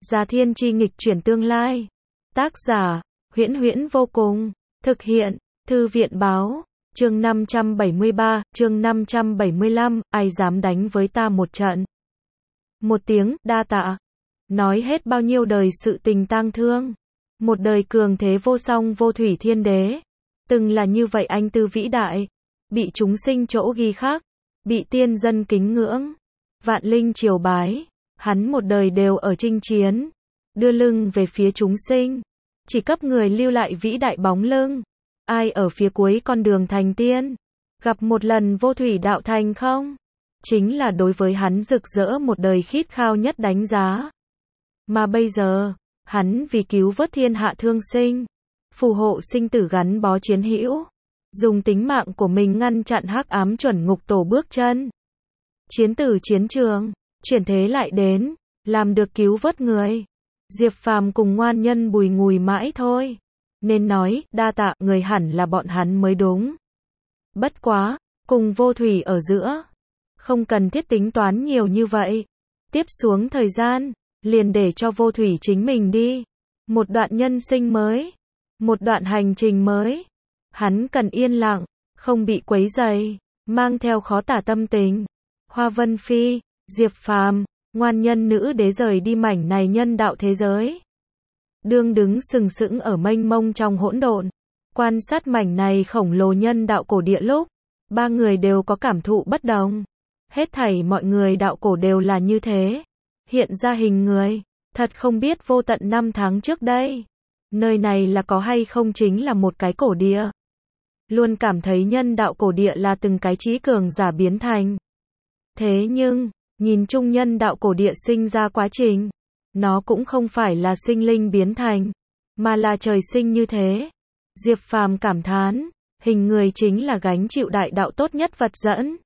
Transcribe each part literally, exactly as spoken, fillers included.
Già thiên chi nghịch chuyển tương lai. Tác giả, Huyễn Huyễn vô cùng. Thực hiện, Thư viện báo. Chương năm trăm bảy mươi ba, chương năm trăm bảy mươi lăm, ai dám đánh với ta một trận. Một tiếng, đa tạ. Nói hết bao nhiêu đời sự tình tang thương. Một đời cường thế vô song vô thủy thiên đế. Từng là như vậy anh tư vĩ đại. Bị chúng sinh chỗ ghi khắc. Bị tiên dân kính ngưỡng. Vạn linh triều bái. Hắn một đời đều ở chinh chiến. Đưa lưng về phía chúng sinh. Chỉ cấp người lưu lại vĩ đại bóng lưng. Ai ở phía cuối con đường thành tiên? Gặp một lần vô thủy đạo thành không? Chính là đối với hắn rực rỡ một đời khít khao nhất đánh giá. Mà bây giờ, hắn vì cứu vớt thiên hạ thương sinh, phù hộ sinh tử gắn bó chiến hữu, dùng tính mạng của mình ngăn chặn hắc ám chuẩn ngục tổ bước chân. Chiến tử chiến trường, chuyển thế lại đến, làm được cứu vớt người. Diệp Phàm cùng ngoan nhân bùi ngùi mãi thôi. Nên nói, đa tạ, người hẳn là bọn hắn mới đúng. Bất quá, cùng vô thủy ở giữa. Không cần thiết tính toán nhiều như vậy. Tiếp xuống thời gian, liền để cho vô thủy chính mình đi. Một đoạn nhân sinh mới. Một đoạn hành trình mới. Hắn cần yên lặng, không bị quấy rầy, mang theo khó tả tâm tình. Hoa Vân Phi, Diệp Phàm, ngoan nhân nữ đế rời đi mảnh này nhân đạo thế giới. Đương đứng sừng sững ở mênh mông trong hỗn độn, quan sát mảnh này khổng lồ nhân đạo cổ địa lúc, ba người đều có cảm thụ bất đồng. Hết thảy mọi người đạo cổ đều là như thế. Hiện ra hình người, thật không biết vô tận năm tháng trước đây. Nơi này là có hay không chính là một cái cổ địa. Luôn cảm thấy nhân đạo cổ địa là từng cái trí cường giả biến thành. Thế nhưng, nhìn chung nhân đạo cổ địa sinh ra quá trình, nó cũng không phải là sinh linh biến thành, mà là trời sinh như thế. Diệp Phàm cảm thán, hình người chính là gánh chịu đại đạo tốt nhất vật dẫn.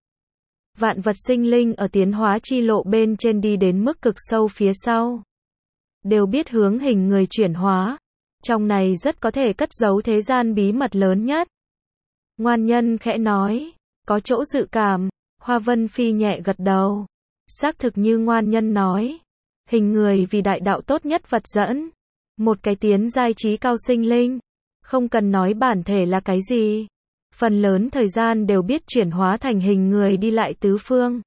Vạn vật sinh linh ở tiến hóa chi lộ bên trên đi đến mức cực sâu phía sau, đều biết hướng hình người chuyển hóa. Trong này rất có thể cất giấu thế gian bí mật lớn nhất. Ngoan nhân khẽ nói, có chỗ dự cảm. Hoa Vân Phi nhẹ gật đầu. Xác thực như ngoan nhân nói, hình người vì đại đạo tốt nhất vật dẫn. Một cái tiến giai trí cao sinh linh. Không cần nói bản thể là cái gì. Phần lớn thời gian đều biết chuyển hóa thành hình người đi lại tứ phương.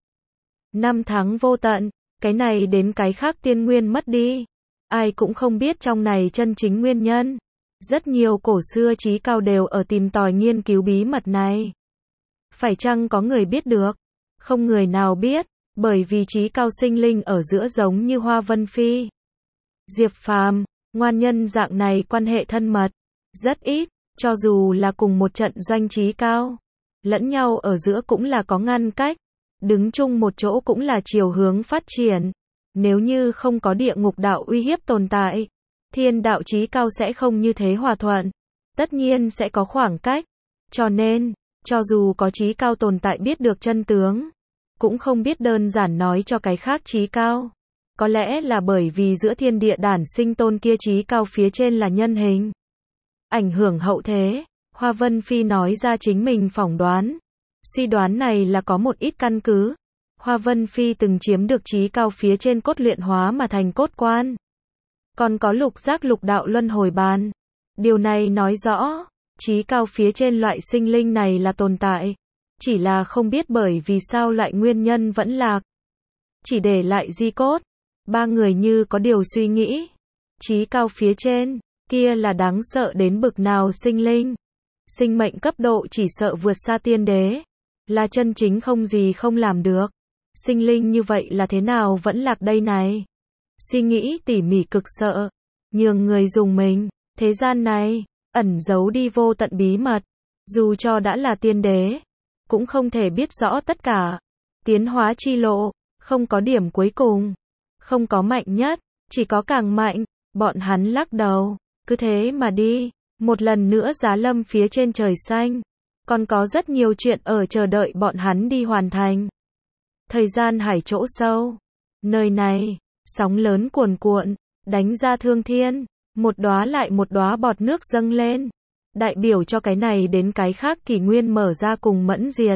Năm tháng vô tận, cái này đến cái khác tiên nguyên mất đi. Ai cũng không biết trong này chân chính nguyên nhân. Rất nhiều cổ xưa trí cao đều ở tìm tòi nghiên cứu bí mật này. Phải chăng có người biết được? Không người nào biết, bởi vì trí cao sinh linh ở giữa giống như Hoa Vân Phi, Diệp Phàm, ngoan nhân dạng này quan hệ thân mật, rất ít, cho dù là cùng một trận doanh trí cao, lẫn nhau ở giữa cũng là có ngăn cách, đứng chung một chỗ cũng là chiều hướng phát triển. Nếu như không có địa ngục đạo uy hiếp tồn tại, thiên đạo trí cao sẽ không như thế hòa thuận, tất nhiên sẽ có khoảng cách, cho nên, cho dù có trí cao tồn tại biết được chân tướng, cũng không biết đơn giản nói cho cái khác trí cao. Có lẽ là bởi vì giữa thiên địa đản sinh tôn kia trí cao phía trên là nhân hình. Ảnh hưởng hậu thế, Hoa Vân Phi nói ra chính mình phỏng đoán. Suy đoán này là có một ít căn cứ. Hoa Vân Phi từng chiếm được trí cao phía trên cốt luyện hóa mà thành cốt quan. Còn có lục giác lục đạo luân hồi bàn. Điều này nói rõ, trí cao phía trên loại sinh linh này là tồn tại. Chỉ là không biết bởi vì sao loại nguyên nhân vẫn lạc. Chỉ để lại di cốt. Ba người như có điều suy nghĩ. Trí cao phía trên, kia là đáng sợ đến bực nào sinh linh. Sinh mệnh cấp độ chỉ sợ vượt xa tiên đế. Là chân chính không gì không làm được. Sinh linh như vậy là thế nào vẫn lạc đây này? Suy nghĩ tỉ mỉ cực sợ. Nhường người dùng mình. Thế gian này, ẩn giấu đi vô tận bí mật. Dù cho đã là tiên đế, cũng không thể biết rõ tất cả. Tiến hóa chi lộ, không có điểm cuối cùng. Không có mạnh nhất, chỉ có càng mạnh. Bọn hắn lắc đầu, cứ thế mà đi. Một lần nữa giá lâm phía trên trời xanh. Còn có rất nhiều chuyện ở chờ đợi bọn hắn đi hoàn thành. Thời gian hải chỗ sâu. Nơi này, sóng lớn cuồn cuộn, đánh ra thương thiên. Một đóa lại một đóa bọt nước dâng lên. Đại biểu cho cái này đến cái khác kỷ nguyên mở ra cùng mẫn diệt.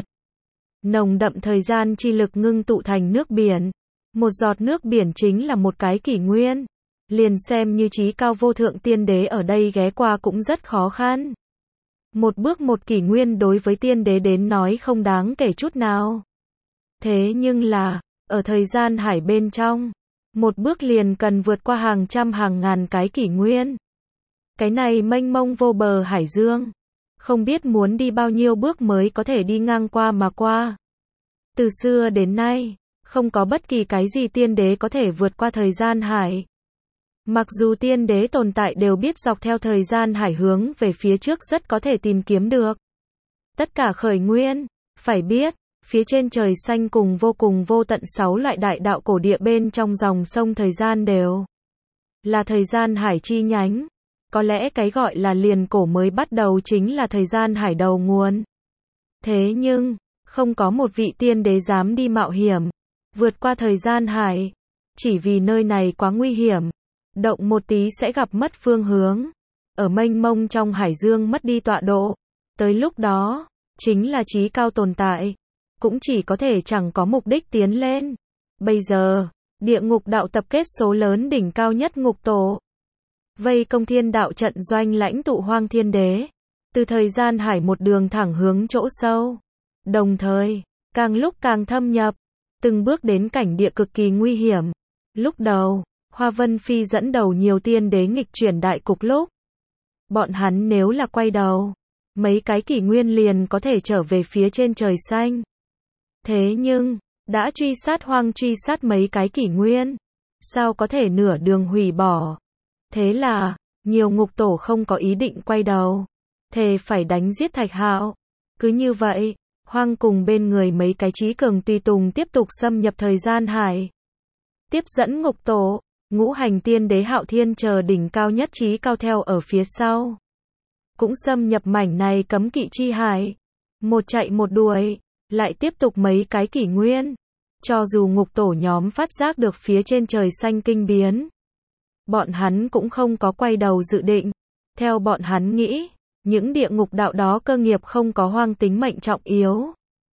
Nồng đậm thời gian chi lực ngưng tụ thành nước biển. Một giọt nước biển chính là một cái kỷ nguyên. liền xem như chí cao vô thượng tiên đế ở đây ghé qua cũng rất khó khăn. Một bước một kỷ nguyên đối với tiên đế đến nói không đáng kể chút nào. Thế nhưng là, ở thời gian hải bên trong, một bước liền cần vượt qua hàng trăm hàng ngàn cái kỷ nguyên. Cái này mênh mông vô bờ hải dương, không biết muốn đi bao nhiêu bước mới có thể đi ngang qua mà qua. Từ xưa đến nay, không có bất kỳ cái gì tiên đế có thể vượt qua thời gian hải. Mặc dù tiên đế tồn tại đều biết dọc theo thời gian hải hướng về phía trước rất có thể tìm kiếm được. Tất cả khởi nguyên, phải biết, phía trên trời xanh cùng vô cùng vô tận sáu loại đại đạo cổ địa bên trong dòng sông thời gian đều là thời gian hải chi nhánh. Có lẽ cái gọi là liền cổ mới bắt đầu chính là thời gian hải đầu nguồn. Thế nhưng, không có một vị tiên đế dám đi mạo hiểm, vượt qua thời gian hải, chỉ vì nơi này quá nguy hiểm. Động một tí sẽ gặp mất phương hướng, ở mênh mông trong hải dương mất đi tọa độ. Tới lúc đó, chính là chí cao tồn tại, cũng chỉ có thể chẳng có mục đích tiến lên. Bây giờ, địa ngục đạo tập kết số lớn đỉnh cao nhất ngục tổ, vây công thiên đạo trận doanh lãnh tụ hoang thiên đế, từ thời gian hải một đường thẳng hướng chỗ sâu. Đồng thời, càng lúc càng thâm nhập, từng bước đến cảnh địa cực kỳ nguy hiểm. Lúc đầu, Hoa Vân Phi dẫn đầu nhiều tiên đế nghịch chuyển đại cục lúc. Bọn hắn nếu là quay đầu, mấy cái kỷ nguyên liền có thể trở về phía trên trời xanh. Thế nhưng, đã truy sát hoang truy sát mấy cái kỷ nguyên, sao có thể nửa đường hủy bỏ. Thế là, nhiều ngục tổ không có ý định quay đầu, thề phải đánh giết Thạch Hạo. Cứ như vậy, hoang cùng bên người mấy cái chí cường tùy tùng tiếp tục xâm nhập thời gian hải. Tiếp dẫn ngục tổ, ngũ hành tiên đế Hạo Thiên chờ đỉnh cao nhất chí cao theo ở phía sau. Cũng xâm nhập mảnh này cấm kỵ chi hải. Một chạy một đuổi, lại tiếp tục mấy cái kỷ nguyên. Cho dù ngục tổ nhóm phát giác được phía trên trời xanh kinh biến, bọn hắn cũng không có quay đầu dự định. Theo bọn hắn nghĩ, những địa ngục đạo đó cơ nghiệp không có hoang tính mệnh trọng yếu.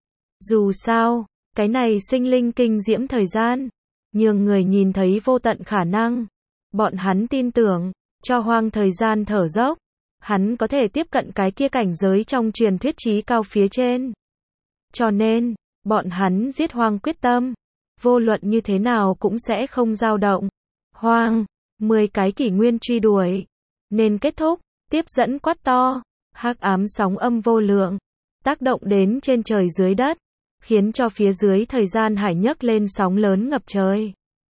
Dù sao, cái này sinh linh kinh diễm thời gian, nhường người nhìn thấy vô tận khả năng. Bọn hắn tin tưởng, cho hoang thời gian thở dốc, hắn có thể tiếp cận cái kia cảnh giới trong truyền thuyết chí cao phía trên. Cho nên, bọn hắn giết hoang quyết tâm, vô luận như thế nào cũng sẽ không dao động. Hoang, mười cái kỷ nguyên truy đuổi, nên kết thúc, tiếp dẫn quát to, hắc ám sóng âm vô lượng, tác động đến trên trời dưới đất, khiến cho phía dưới thời gian hải nhấc lên sóng lớn ngập trời.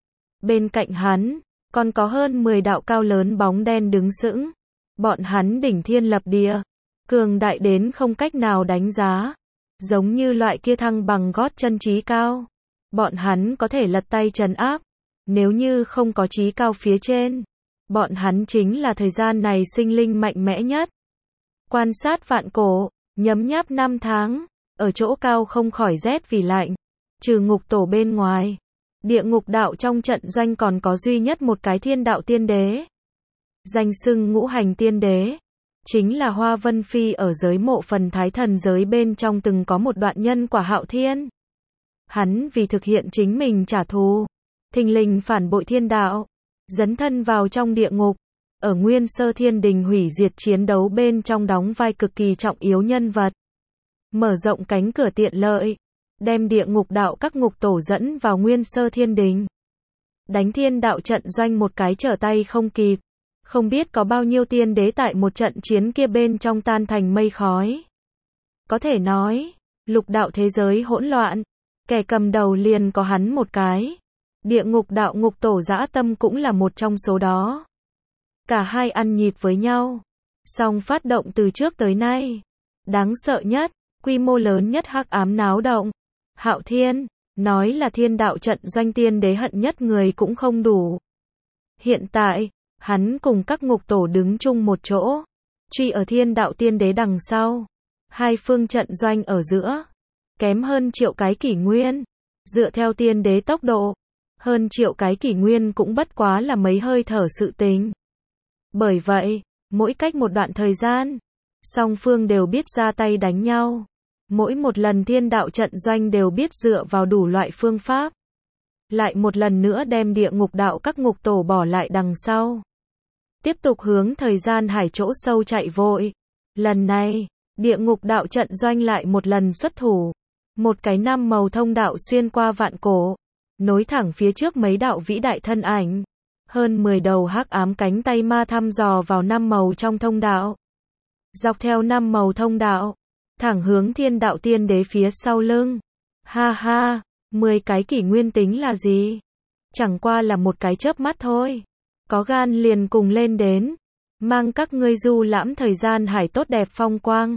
Bên cạnh hắn, còn có hơn mười đạo cao lớn bóng đen đứng sững. Bọn hắn đỉnh thiên lập địa, cường đại đến không cách nào đánh giá, giống như loại kia thăng bằng gót chân chí cao. Bọn hắn có thể lật tay trấn áp, nếu như không có chí cao phía trên, bọn hắn chính là thời gian này sinh linh mạnh mẽ nhất. Quan sát vạn cổ, nhấm nháp năm tháng, ở chỗ cao không khỏi rét vì lạnh, trừ ngục tổ bên ngoài. Địa ngục đạo trong trận doanh còn có duy nhất một cái thiên đạo tiên đế. Danh xưng ngũ hành tiên đế, chính là Hoa Vân Phi ở giới mộ phần thái thần giới bên trong từng có một đoạn nhân quả Hạo Thiên. Hắn vì thực hiện chính mình trả thù, thình lình phản bội thiên đạo, dấn thân vào trong địa ngục, ở nguyên sơ thiên đình hủy diệt chiến đấu bên trong đóng vai cực kỳ trọng yếu nhân vật. Mở rộng cánh cửa tiện lợi, đem địa ngục đạo các ngục tổ dẫn vào nguyên sơ thiên đình. Đánh thiên đạo trận doanh một cái trở tay không kịp. Không biết có bao nhiêu tiên đế tại một trận chiến kia bên trong tan thành mây khói. Có thể nói, lục đạo thế giới hỗn loạn, kẻ cầm đầu liền có hắn một cái. Địa ngục đạo ngục tổ dã tâm cũng là một trong số đó. Cả hai ăn nhịp với nhau, song phát động từ trước tới nay. Đáng sợ nhất, quy mô lớn nhất hắc ám náo động. Hạo Thiên, nói là thiên đạo trận doanh tiên đế hận nhất người cũng không đủ. Hiện tại, hắn cùng các ngục tổ đứng chung một chỗ, truy ở thiên đạo tiên đế đằng sau. Hai phương trận doanh ở giữa, kém hơn triệu cái kỷ nguyên. Dựa theo tiên đế tốc độ, hơn triệu cái kỷ nguyên cũng bất quá là mấy hơi thở sự tình. Bởi vậy, mỗi cách một đoạn thời gian, song phương đều biết ra tay đánh nhau. Mỗi một lần thiên đạo trận doanh đều biết dựa vào đủ loại phương pháp, lại một lần nữa đem địa ngục đạo các ngục tổ bỏ lại đằng sau. Tiếp tục hướng thời gian hải chỗ sâu chạy vội. Lần này, địa ngục đạo trận doanh lại một lần xuất thủ. Một cái năm màu thông đạo xuyên qua vạn cổ, nối thẳng phía trước mấy đạo vĩ đại thân ảnh. Hơn mười đầu hắc ám cánh tay ma thăm dò vào năm màu trong thông đạo. Dọc theo năm màu thông đạo, thẳng hướng thiên đạo tiên đế phía sau lưng. Ha ha, mười cái kỷ nguyên tính là gì? Chẳng qua là một cái chớp mắt thôi. Có gan liền cùng lên đến, mang các ngươi du lãm thời gian hải tốt đẹp phong quang.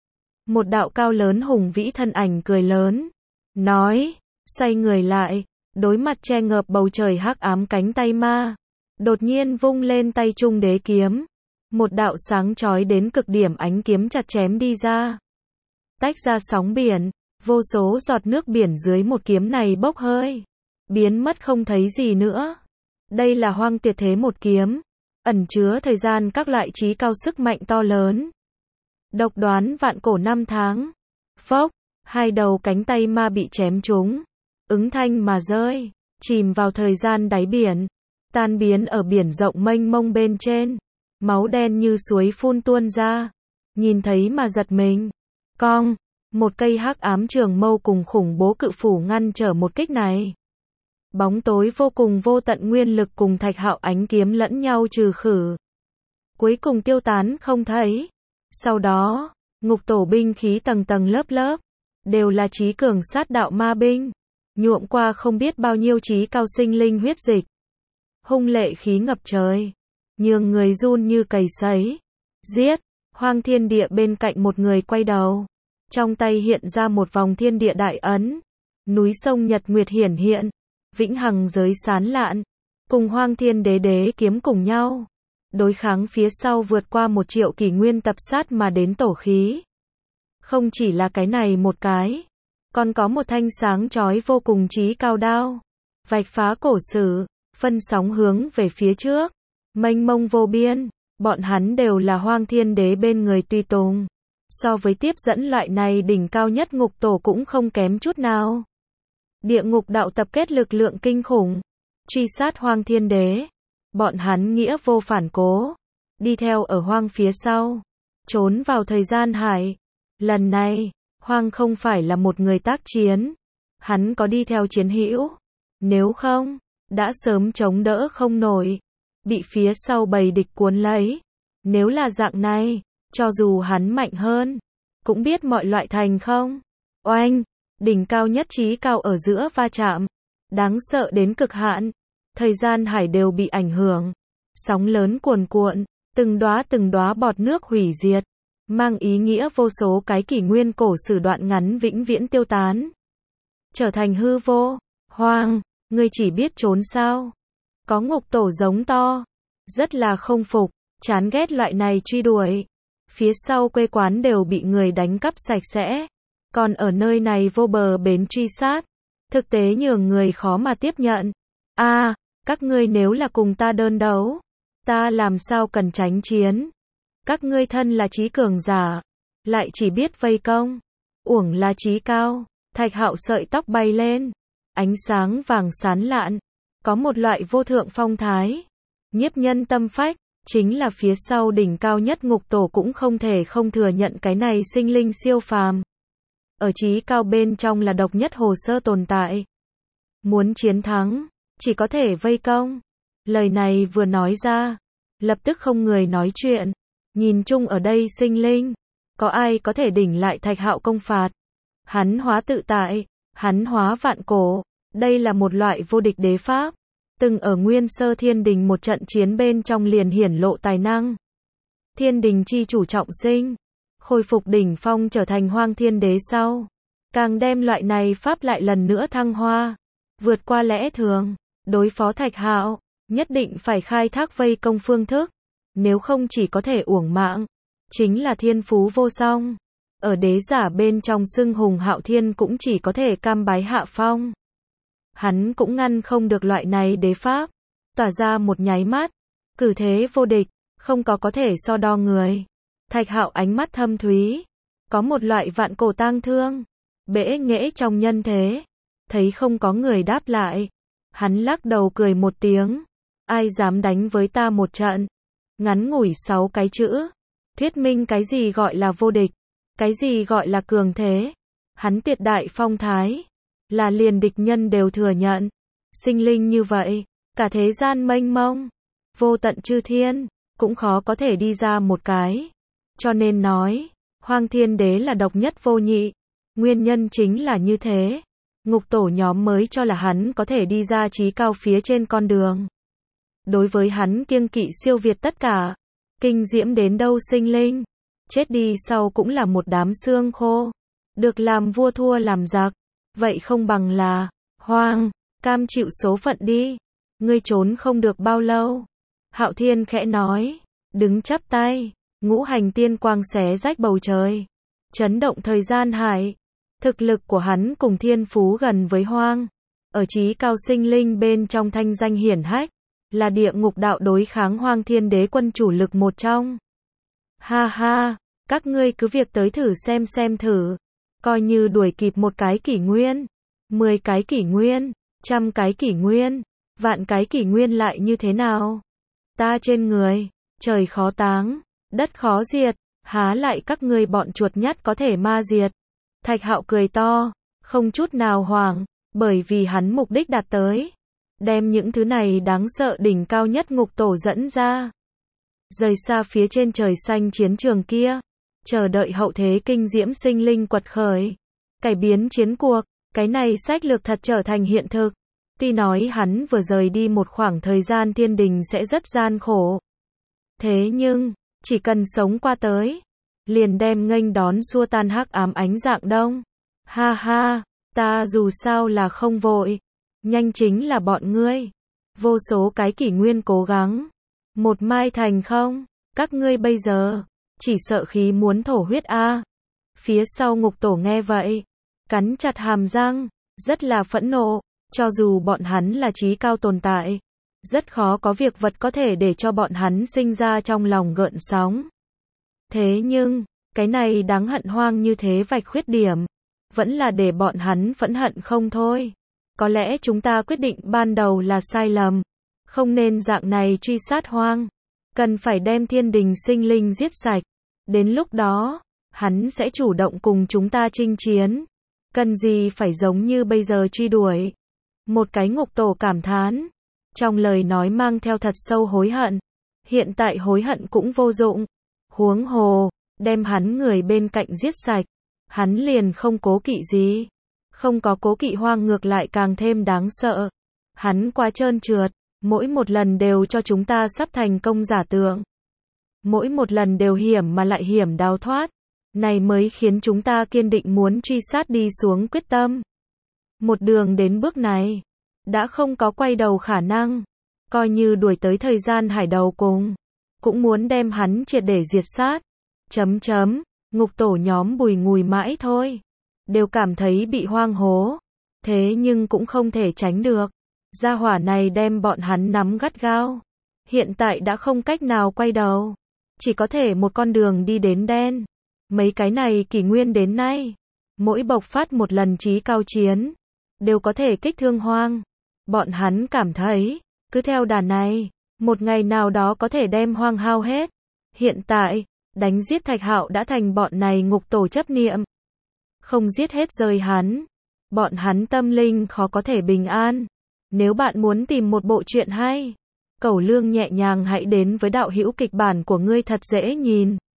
Một đạo cao lớn hùng vĩ thân ảnh cười lớn, nói, xoay người lại, đối mặt che ngợp bầu trời hắc ám cánh tay ma, đột nhiên vung lên tay trung đế kiếm, một đạo sáng chói đến cực điểm ánh kiếm chặt chém đi ra, tách ra sóng biển, vô số giọt nước biển dưới một kiếm này bốc hơi, biến mất không thấy gì nữa. Đây là hoang tuyệt thế một kiếm, ẩn chứa thời gian các loại trí cao sức mạnh to lớn. Độc đoán vạn cổ năm tháng. Phốc, hai đầu cánh tay ma bị chém trúng, ứng thanh mà rơi, chìm vào thời gian đáy biển, tan biến ở biển rộng mênh mông bên trên. Máu đen như suối phun tuôn ra, nhìn thấy mà giật mình. Cong, một cây hắc ám trường mâu cùng khủng bố cự phủ ngăn trở một kích này. Bóng tối vô cùng vô tận nguyên lực cùng thạch hạo ánh kiếm lẫn nhau trừ khử. Cuối cùng tiêu tán không thấy. Sau đó, ngục tổ binh khí tầng tầng lớp lớp, đều là chí cường sát đạo ma binh, nhuộm qua không biết bao nhiêu chí cao sinh linh huyết dịch. Hung lệ khí ngập trời, nhường người run như cầy sấy. Giết, hoang thiên địa bên cạnh một người quay đầu, trong tay hiện ra một vòng thiên địa đại ấn, núi sông nhật nguyệt hiển hiện, vĩnh hằng giới sán lạn, cùng hoang thiên đế đế kiếm cùng nhau. Đối kháng phía sau vượt qua một triệu kỷ nguyên tập sát mà đến tổ khí. Không chỉ là cái này một cái, còn có một thanh sáng chói vô cùng chí cao đao, vạch phá cổ sử, phân sóng hướng về phía trước, mênh mông vô biên, bọn hắn đều là hoang thiên đế bên người tùy tùng. So với tiếp dẫn loại này đỉnh cao nhất ngục tổ cũng không kém chút nào. Địa ngục đạo tập kết lực lượng kinh khủng, truy sát hoang thiên đế. Bọn hắn nghĩa vô phản cố, đi theo ở hoang phía sau, trốn vào thời gian hải. Lần này, hoang không phải là một người tác chiến, hắn có đi theo chiến hữu, nếu không, đã sớm chống đỡ không nổi, bị phía sau bầy địch cuốn lấy. Nếu là dạng này, cho dù hắn mạnh hơn, cũng biết mọi loại thành không. Oanh, đỉnh cao nhất trí cao ở giữa va chạm, đáng sợ đến cực hạn. Thời gian hải đều bị ảnh hưởng, sóng lớn cuồn cuộn, từng đóa từng đóa bọt nước hủy diệt, mang ý nghĩa vô số cái kỷ nguyên cổ sử đoạn ngắn vĩnh viễn tiêu tán, trở thành hư vô. Hoang, ngươi chỉ biết trốn sao? Có ngục tổ giống to, rất là không phục, chán ghét loại này truy đuổi. Phía sau quê quán đều bị người đánh cắp sạch sẽ, còn ở nơi này vô bờ bến truy sát, thực tế nhường người khó mà tiếp nhận. A, à, các ngươi nếu là cùng ta đơn đấu, ta làm sao cần tránh chiến? Các ngươi thân là chí cường giả, lại chỉ biết vây công, uổng là chí cao. Thạch Hạo sợi tóc bay lên, ánh sáng vàng sán lạn, có một loại vô thượng phong thái, nhiếp nhân tâm phách. Chính là phía sau đỉnh cao nhất ngục tổ cũng không thể không thừa nhận cái này sinh linh siêu phàm. Ở chí cao bên trong là độc nhất hồ sơ tồn tại. Muốn chiến thắng, chỉ có thể vây công. Lời này vừa nói ra, lập tức không người nói chuyện. Nhìn chung ở đây sinh linh, có ai có thể đỉnh lại Thạch Hạo công phạt? Hắn hóa tự tại, hắn hóa vạn cổ, đây là một loại vô địch đế pháp. Từng ở Nguyên Sơ Thiên Đình một trận chiến bên trong liền hiển lộ tài năng. Thiên Đình chi chủ trọng sinh, khôi phục đỉnh phong trở thành hoang thiên đế sau, càng đem loại này pháp lại lần nữa thăng hoa, vượt qua lẽ thường. Đối phó Thạch Hạo, nhất định phải khai thác vây công phương thức, nếu không chỉ có thể uổng mạng. Chính là thiên phú vô song, ở đế giả bên trong xưng hùng hạo thiên cũng chỉ có thể cam bái hạ phong. Hắn cũng ngăn không được loại này đế pháp, tỏa ra một nháy mắt, cử thế vô địch, không có có thể so đo người. Thạch Hạo ánh mắt thâm thúy, có một loại vạn cổ tang thương, bẽ nghễ trong nhân thế, thấy không có người đáp lại, Hắn lắc đầu cười một tiếng. Ai dám đánh với ta một trận? Ngắn ngủi sáu cái chữ. Thuyết minh cái gì gọi là vô địch, cái gì gọi là cường thế. Hắn tuyệt đại phong thái, là liền địch nhân đều thừa nhận. Sinh linh như vậy, cả thế gian mênh mông, vô tận chư thiên, cũng khó có thể đi ra một cái. Cho nên nói, Hoang Thiên Đế là độc nhất vô nhị. Nguyên nhân chính là như thế. Ngục tổ nhóm mới cho là hắn có thể đi ra chí cao phía trên con đường. Đối với hắn kiêng kỵ siêu việt tất cả. Kinh diễm đến đâu sinh linh, chết đi sau cũng là một đám xương khô. Được làm vua thua làm giặc, vậy không bằng là hoang, cam chịu số phận đi. Ngươi trốn không được bao lâu. Hạo Thiên khẽ nói, đứng chắp tay, ngũ hành tiên quang xé rách bầu trời, chấn động thời gian hải. Thực lực của hắn cùng thiên phú gần với hoang, ở chí cao sinh linh bên trong thanh danh hiển hách, là địa ngục đạo đối kháng Hoang Thiên Đế quân chủ lực một trong. Ha ha, các ngươi cứ việc tới thử xem xem thử, coi như đuổi kịp một cái kỷ nguyên, mười cái kỷ nguyên, trăm cái kỷ nguyên, vạn cái kỷ nguyên lại như thế nào? Ta trên người, trời khó táng, đất khó diệt, há lại các ngươi bọn chuột nhắt có thể ma diệt. Thạch Hạo cười to, không chút nào hoảng, bởi vì hắn mục đích đạt tới. Đem những thứ này đáng sợ đỉnh cao nhất ngục tổ dẫn ra. Rời xa phía trên trời xanh chiến trường kia. Chờ đợi hậu thế kinh diễm sinh linh quật khởi. Cải biến chiến cuộc. Cái này sách lược thật trở thành hiện thực. Tuy nói hắn vừa rời đi một khoảng thời gian thiên đình sẽ rất gian khổ. Thế nhưng, chỉ cần sống qua tới. Liền đem nghênh đón xua tan hắc ám ánh dạng đông. Ha ha, ta dù sao là không vội. Nhanh chính là bọn ngươi. Vô số cái kỷ nguyên cố gắng. Một mai thành không. Các ngươi bây giờ. Chỉ sợ khí muốn thổ huyết a. Phía sau ngục tổ nghe vậy. Cắn chặt hàm răng. Rất là phẫn nộ. Cho dù bọn hắn là chí cao tồn tại. Rất khó có việc vật có thể để cho bọn hắn sinh ra trong lòng gợn sóng. Thế nhưng. Cái này đáng hận hoang như thế vạch khuyết điểm. Vẫn là để bọn hắn phẫn hận không thôi. Có lẽ chúng ta quyết định ban đầu là sai lầm. Không nên dạng này truy sát hoang. Cần phải đem thiên đình sinh linh giết sạch. Đến lúc đó, hắn sẽ chủ động cùng chúng ta chinh chiến. Cần gì phải giống như bây giờ truy đuổi. Một cái ngục tổ cảm thán. Trong lời nói mang theo thật sâu hối hận. Hiện tại hối hận cũng vô dụng. Huống hồ, đem hắn người bên cạnh giết sạch. Hắn liền không cố kỵ gì. Không có cố kỵ hoang ngược lại càng thêm đáng sợ. Hắn quá trơn trượt, mỗi một lần đều cho chúng ta sắp thành công giả tượng. Mỗi một lần đều hiểm mà lại hiểm đào thoát. Này mới khiến chúng ta kiên định muốn truy sát đi xuống quyết tâm. Một đường đến bước này, đã không có quay đầu khả năng. Coi như đuổi tới thời gian hải đầu cùng, cũng muốn đem hắn triệt để diệt sát. Chấm chấm, ngục tổ nhóm bùi ngùi mãi thôi. Đều cảm thấy bị hoang hố. Thế nhưng cũng không thể tránh được. Gia hỏa này đem bọn hắn nắm gắt gao. Hiện tại đã không cách nào quay đầu. Chỉ có thể một con đường đi đến đen. Mấy cái này kỷ nguyên đến nay. Mỗi bộc phát một lần chí cao chiến. Đều có thể kích thương hoang. Bọn hắn cảm thấy. Cứ theo đà này. Một ngày nào đó có thể đem hoang hao hết. Hiện tại. Đánh giết Thạch Hạo đã thành bọn này ngục tổ chấp niệm. Không giết hết rơi hắn. Bọn hắn tâm linh khó có thể bình an. Nếu bạn muốn tìm một bộ truyện hay. Cẩu Lương nhẹ nhàng hãy đến với đạo hữu kịch bản của ngươi thật dễ nhìn.